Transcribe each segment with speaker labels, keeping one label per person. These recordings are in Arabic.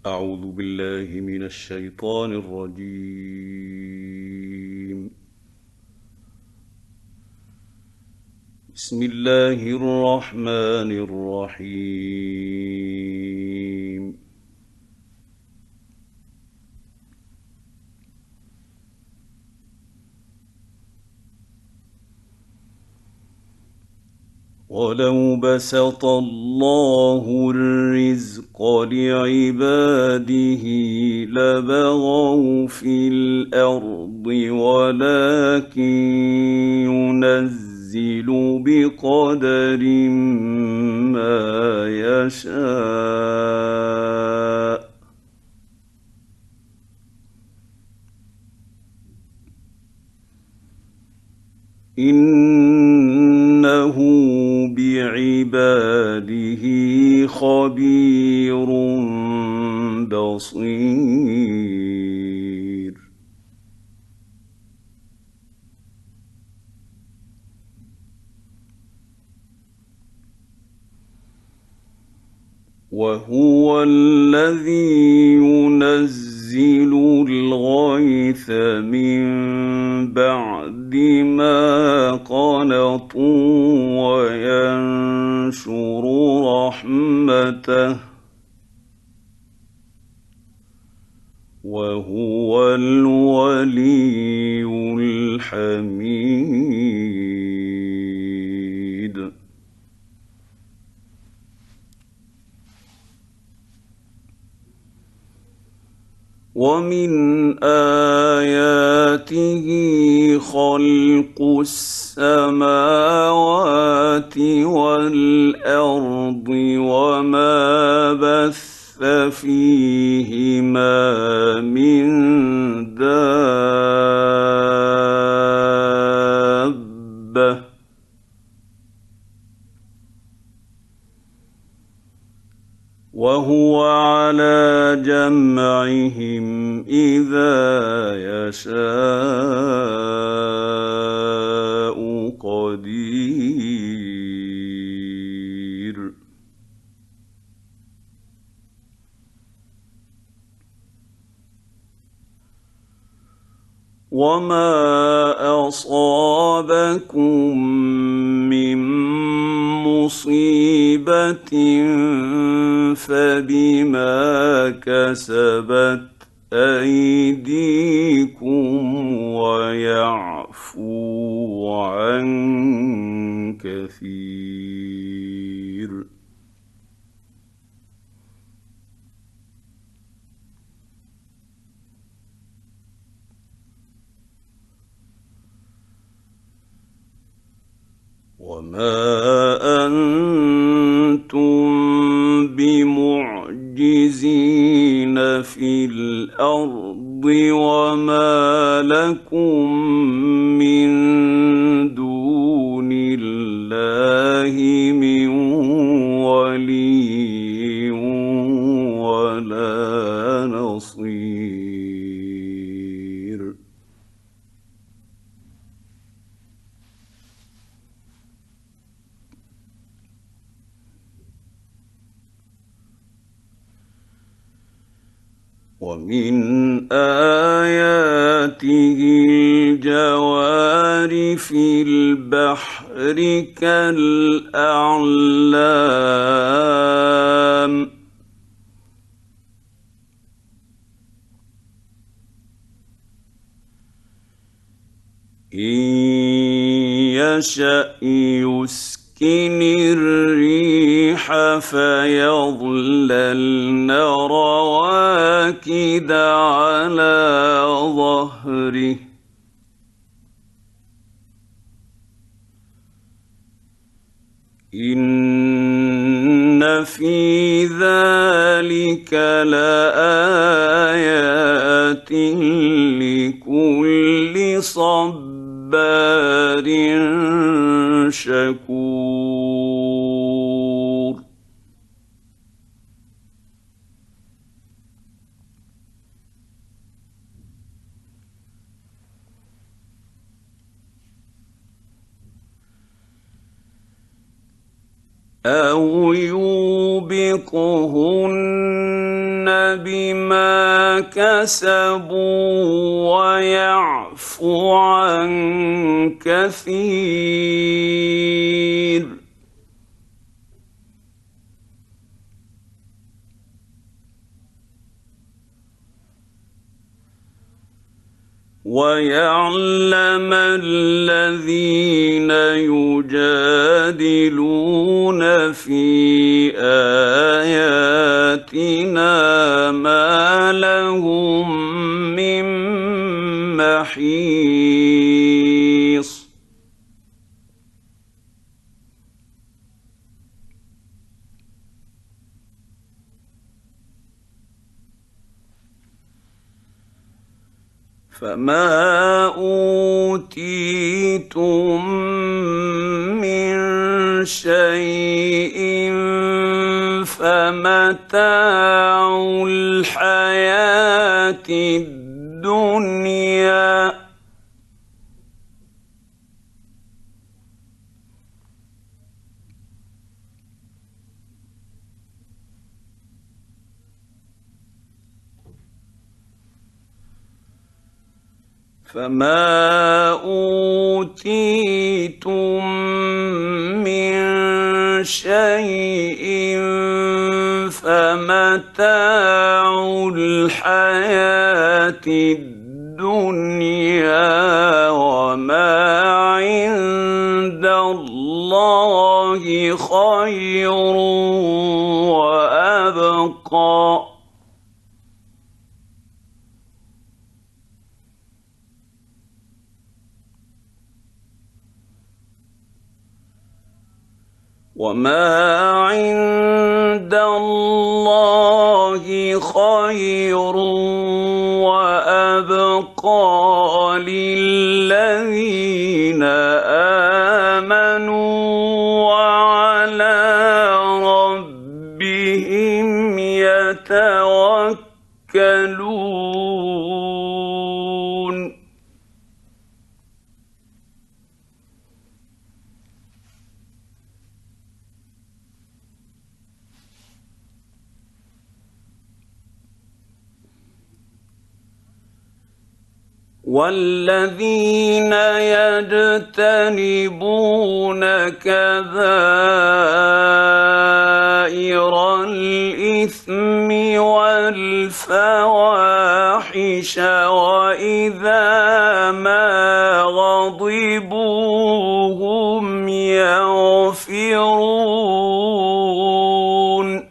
Speaker 1: أعوذ بالله من الشيطان الرجيم. بسم الله الرحمن الرحيم. ولو بسط الله الرزق لعباده لبغوا في الأرض ولكن ينزل بقدر ما يشاء. إنه بعباده خبير بصير. وهو الذي ينزل الغيث من بعد ما قنطوا وينشر رحمته وهو الولي الحميد. ومن آياته خلق السماوات والأرض وما بث فيهما من دابة وهو على جمعهم إذا يشاء قدير. وما أصابكم من مصيبة فبما كسبت أيديكم ويعفو عن كثير. وما أنتم بمعجزين في الأرض وما لكم من دون الله من ولي ولا نصير. ومن آياته الجوار في البحر كالأعلام إن يشأ يسكن الريح فيظللن رواكد على ظهره إن في ذلك لآيات لكل صبار شكور. أو يوبقهن بما كسبوا ويعفو عن كثير. ويعلم الذين يجادلون في آياتنا ما لهم من محيص. فما أوتيتم من شيء فمتاع الحياة الدنيا فما أوتيتم من شيء فمتاع الحياة الدنيا وما عند الله خير وأبقى. وما عند الله خير وأبقى للذين آمنوا وعلى ربهم يتوكلون. والذين يجتنبون كبائر الإثم والفواحش وإذا ما غضبوا هم يغفرون.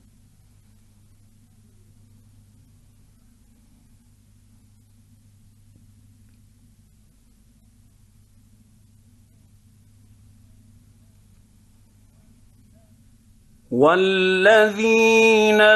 Speaker 1: والذين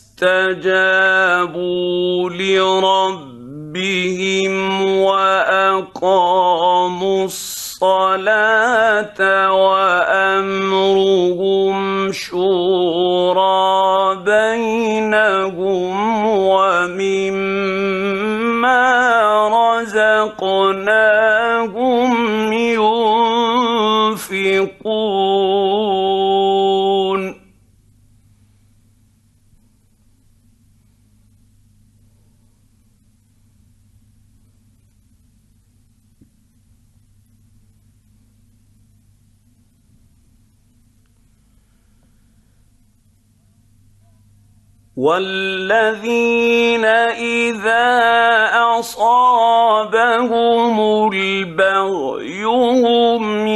Speaker 1: استجابوا لربهم وأقاموا الصلاة وأمرهم شورى بينهم ومما رزقناهم ينفقون. والذين إذا أصابهم البغي هم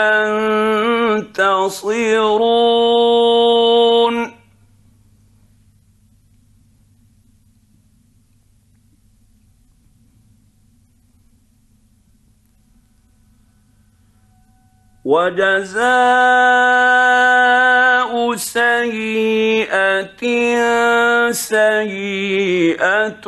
Speaker 1: ينتصرون. وجزاء سيئة سيئة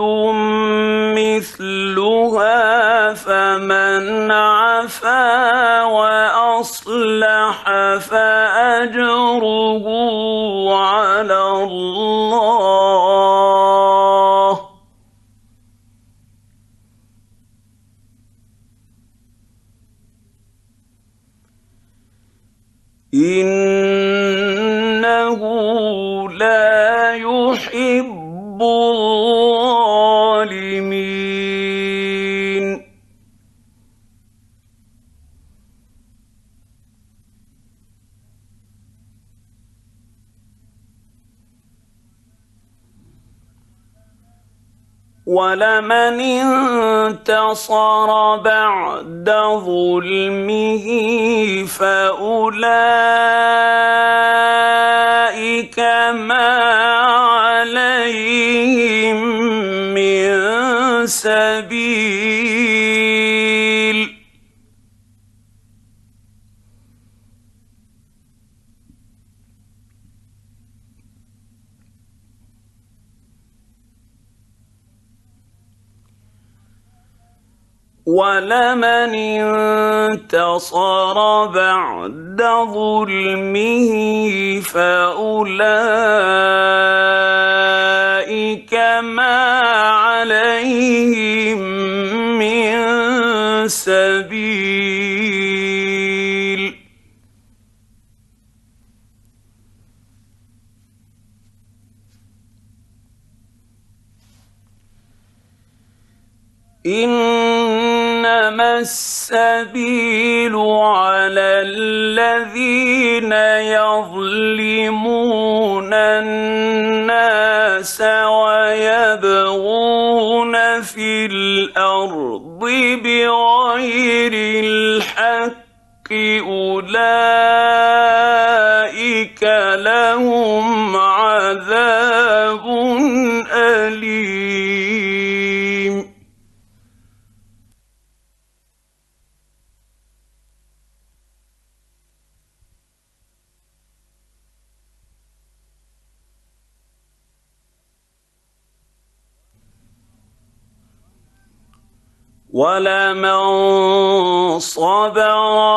Speaker 1: مثلها فمن عفا وأصلح فأجره على الله إنه لا يحب الظالمين. ولمن انتصر بعد ظلمه فأولئك ما عليهم من سبيل. ولمن انتصر بعد ظلمه فأولئك ما عليهم من سبيل. إنما السبيل على الذين يظلمون الناس ويبغون في الأرض بغير الحق أولئك لهم عذاب أليم. ولمن صبر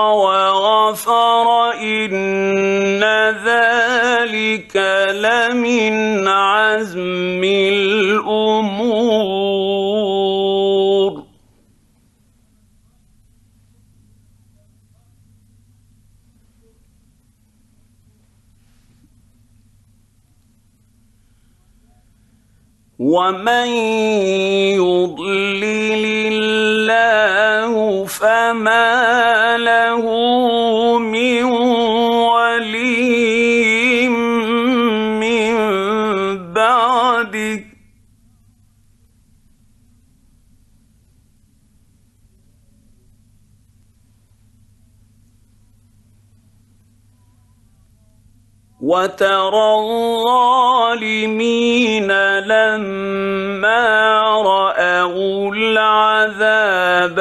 Speaker 1: وغفر إن ذلك لمن عزم الأمور. ومن يضلل الله فما له من ولي من بعده. وترى الظالمين لما رأوا العذاب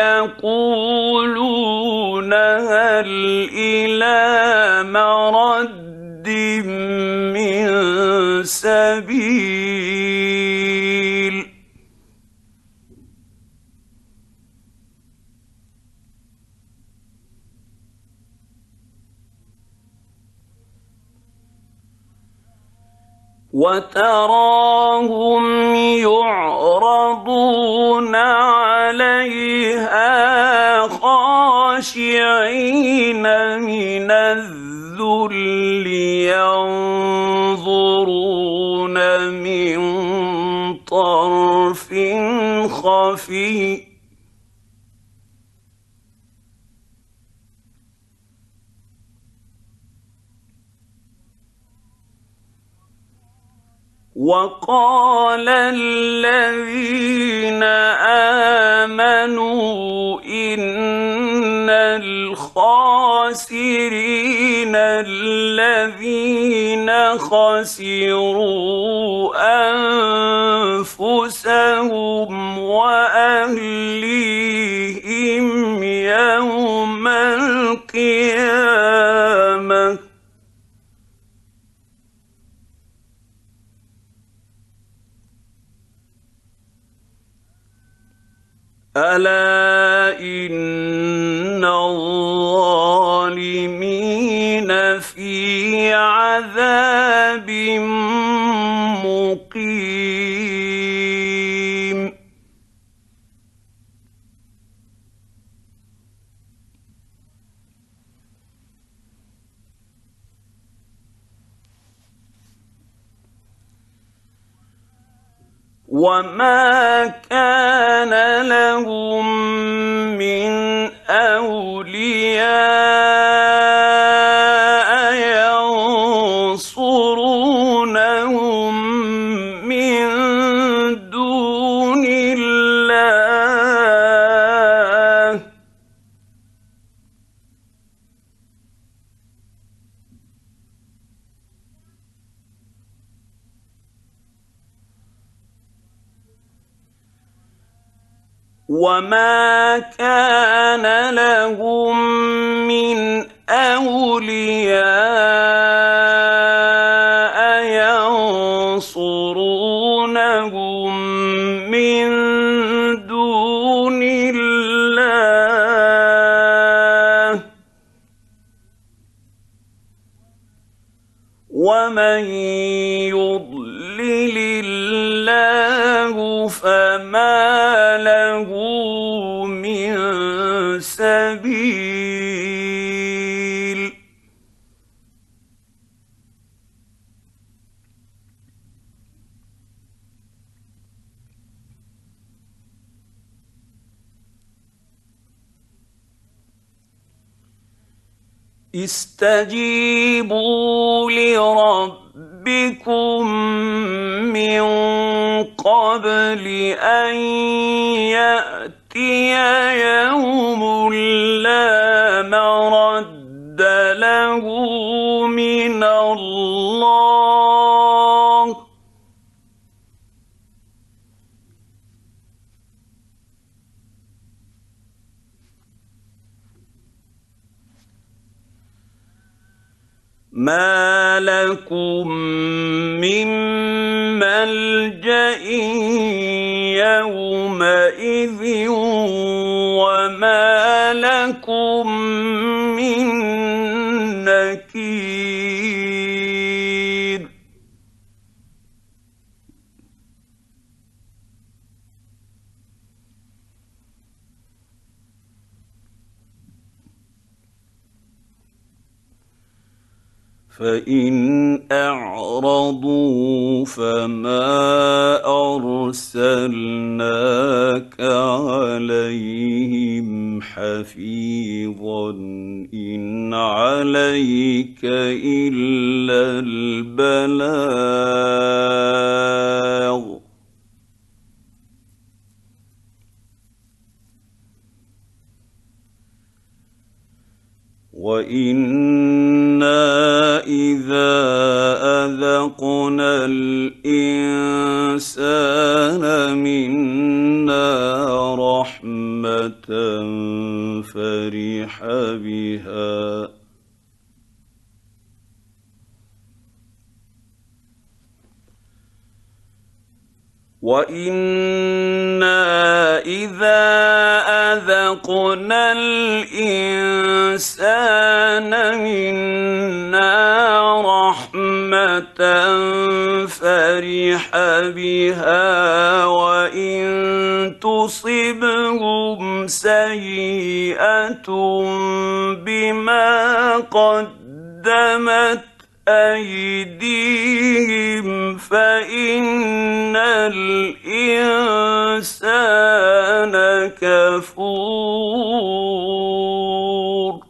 Speaker 1: يقولون هل إلى مرد من سبيل. وتراهم يعرضون عليها خاشعين من الذل ينظرون من طرف خفي. وقال الذين آمنوا إن الخاسرين الذين خسروا أنفسهم وأهليهم يوم القيامة ألا إن الظالمين في عذاب مقيم. وما كان لهم من أولياء ينصرونهم من دون الله وما كان لهم من أولياء ينصرونهم من دون الله ومن يضلل الله فما له من سبيل استجيبوا لربكم من قبل أن يأتي يوم لا مرد له من الله ما لكم من ملجأ يومئذ وما لكم من نكير فإن أعرضوا فما أرسلناك عليهم حفيظا إن عليك إلا البلاغ وإنا إذا أذقنا الإنسان منا رحمة فرح بها وإنا إذا أذقنا الإنسان منا رحمة فرح بها وإن تصبهم سيئة بما قدمت أيديهم فإن الإنسان كفور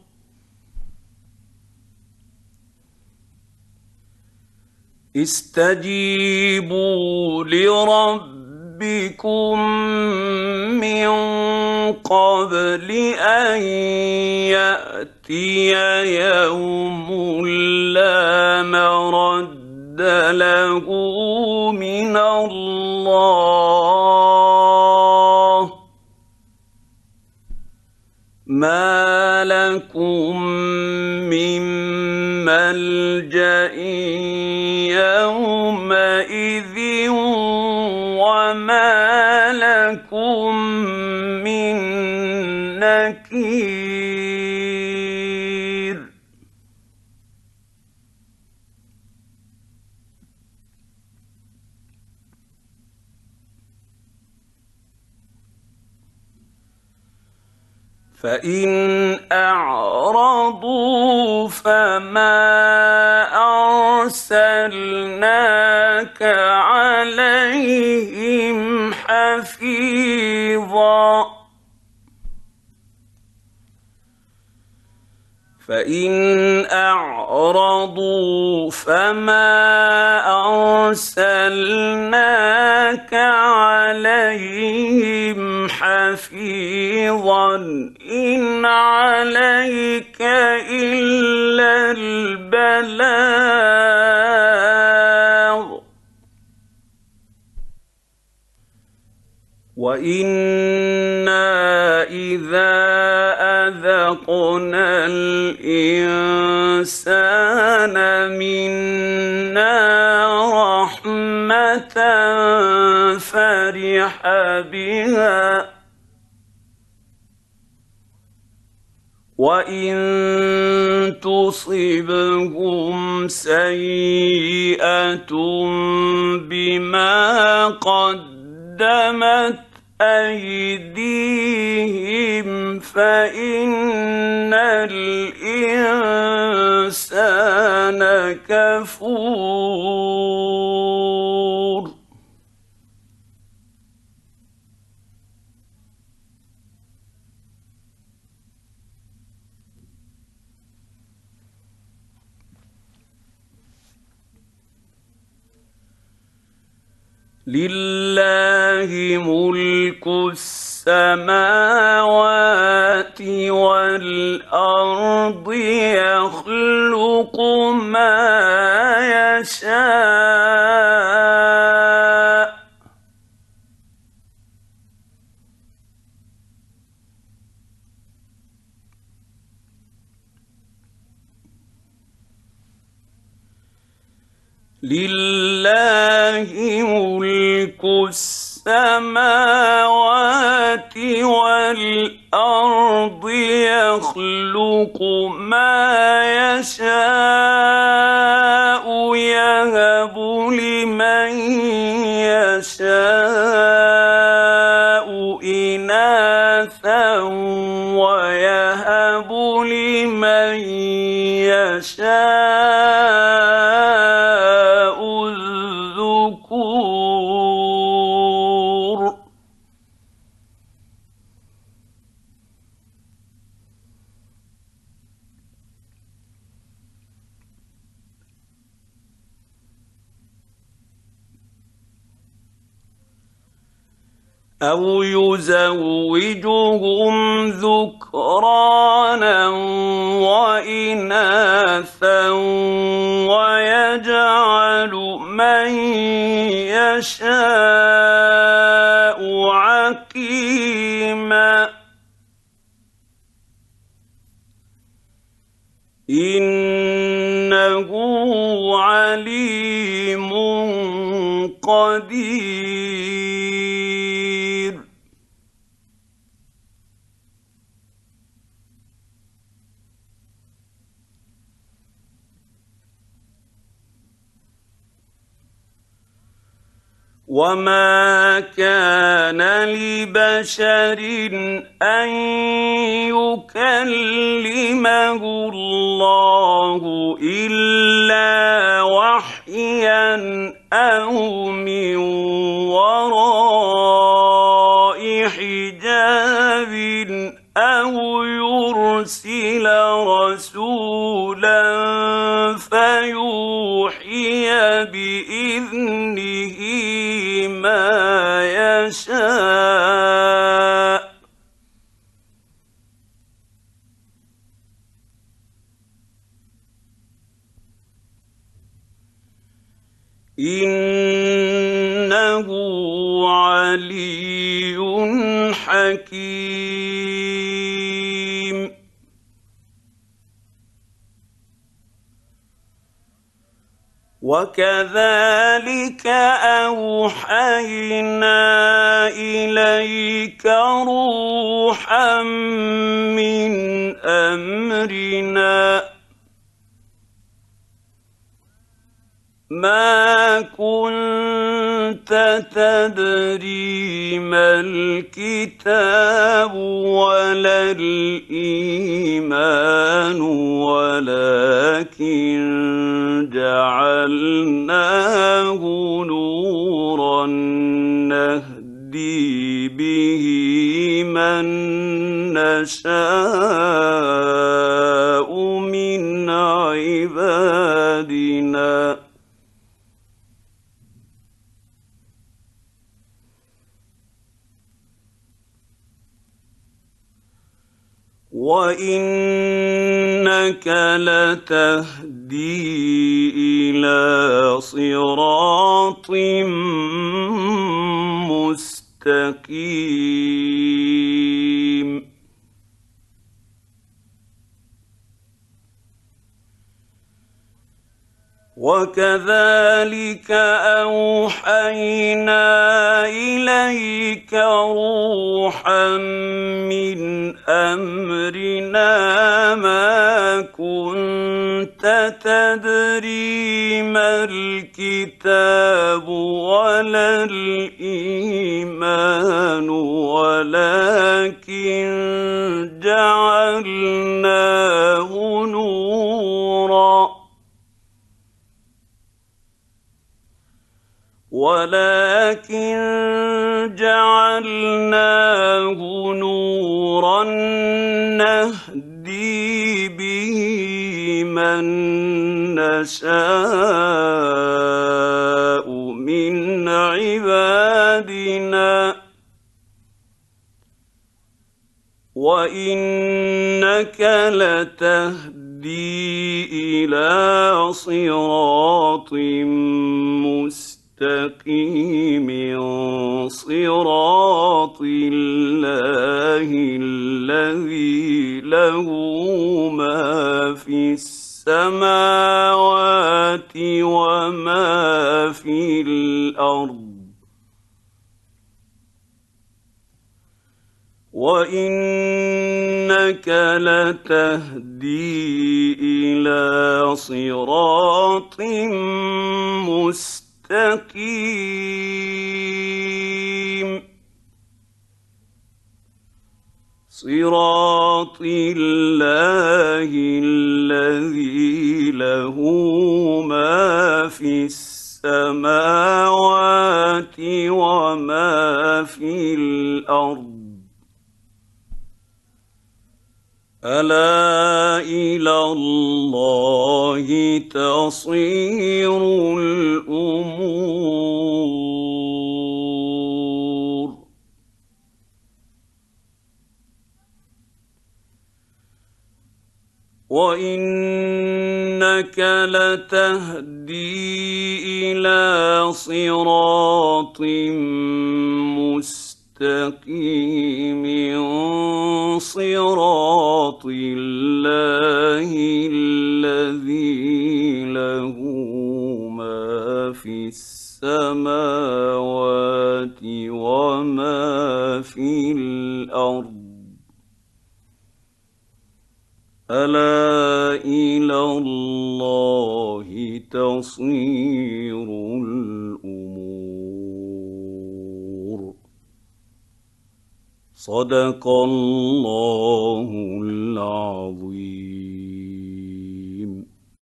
Speaker 1: استجيبوا لربكم من قبل أن يأتي يوم لا مرد له من الله ما لكم من ملجأ يومئذ وما لكم من نكير فإن أعرضوا فما أرسلناك عليهم عليهم حفيظا فإن أعرضوا فما أرسلناك عليهم حفيظا إن عليك إلا البلاغ وإنا إذا أذقنا الإنسان منا رحمة فرح بها وإن تصبهم سيئة بما قدمت أيديهم فإن الإنسان كفور لله ملك السماوات والأرض يخلق ما يشاء لله ملك السماوات والأرض يخلق ما يشاء يهب لمن يشاء إناثا ويهب لمن يشاء الذكور أو يزوجهم ذكرانا وإناثا ويجعل من يشاء عقيما إنه عليم قدير وما كان لبشر أن يكلمه الله إلا وحيا أو من وراء حجاب أو يرسل رسولا فيوحي بإذنه ما يشاء إنه علي حكيم وكذلك أوحينا إليك روحا من أمرنا ما كنت تدري ما الكتاب ولا الإيمان ولكن جعلناه نورا نهدي به من نشاء من عبادنا وإنك لتهدي إلى صراط مستقيم وكذلك أوحينا إليك روحا من أمرنا ما كنت تدري ما الكتاب ولا الإيمان ولكن جعلناه نورا نهدي به من نشاء من عبادنا وإنك لتهدي إلى صراط مستقيم صراط الله الذي له ما في السماوات وما في الأرض وإنك لتهدي إلى صراط مستقيم صراط الله الذي له ما في السماوات وما في الأرض ألا إلى الله تصير الأمور وإنك لتهدي إلى صراط مستقيم صراط الله الذي له ما في السماوات وما في الأرض ألا إلى الله تصير الأمور صدق الله العظيم.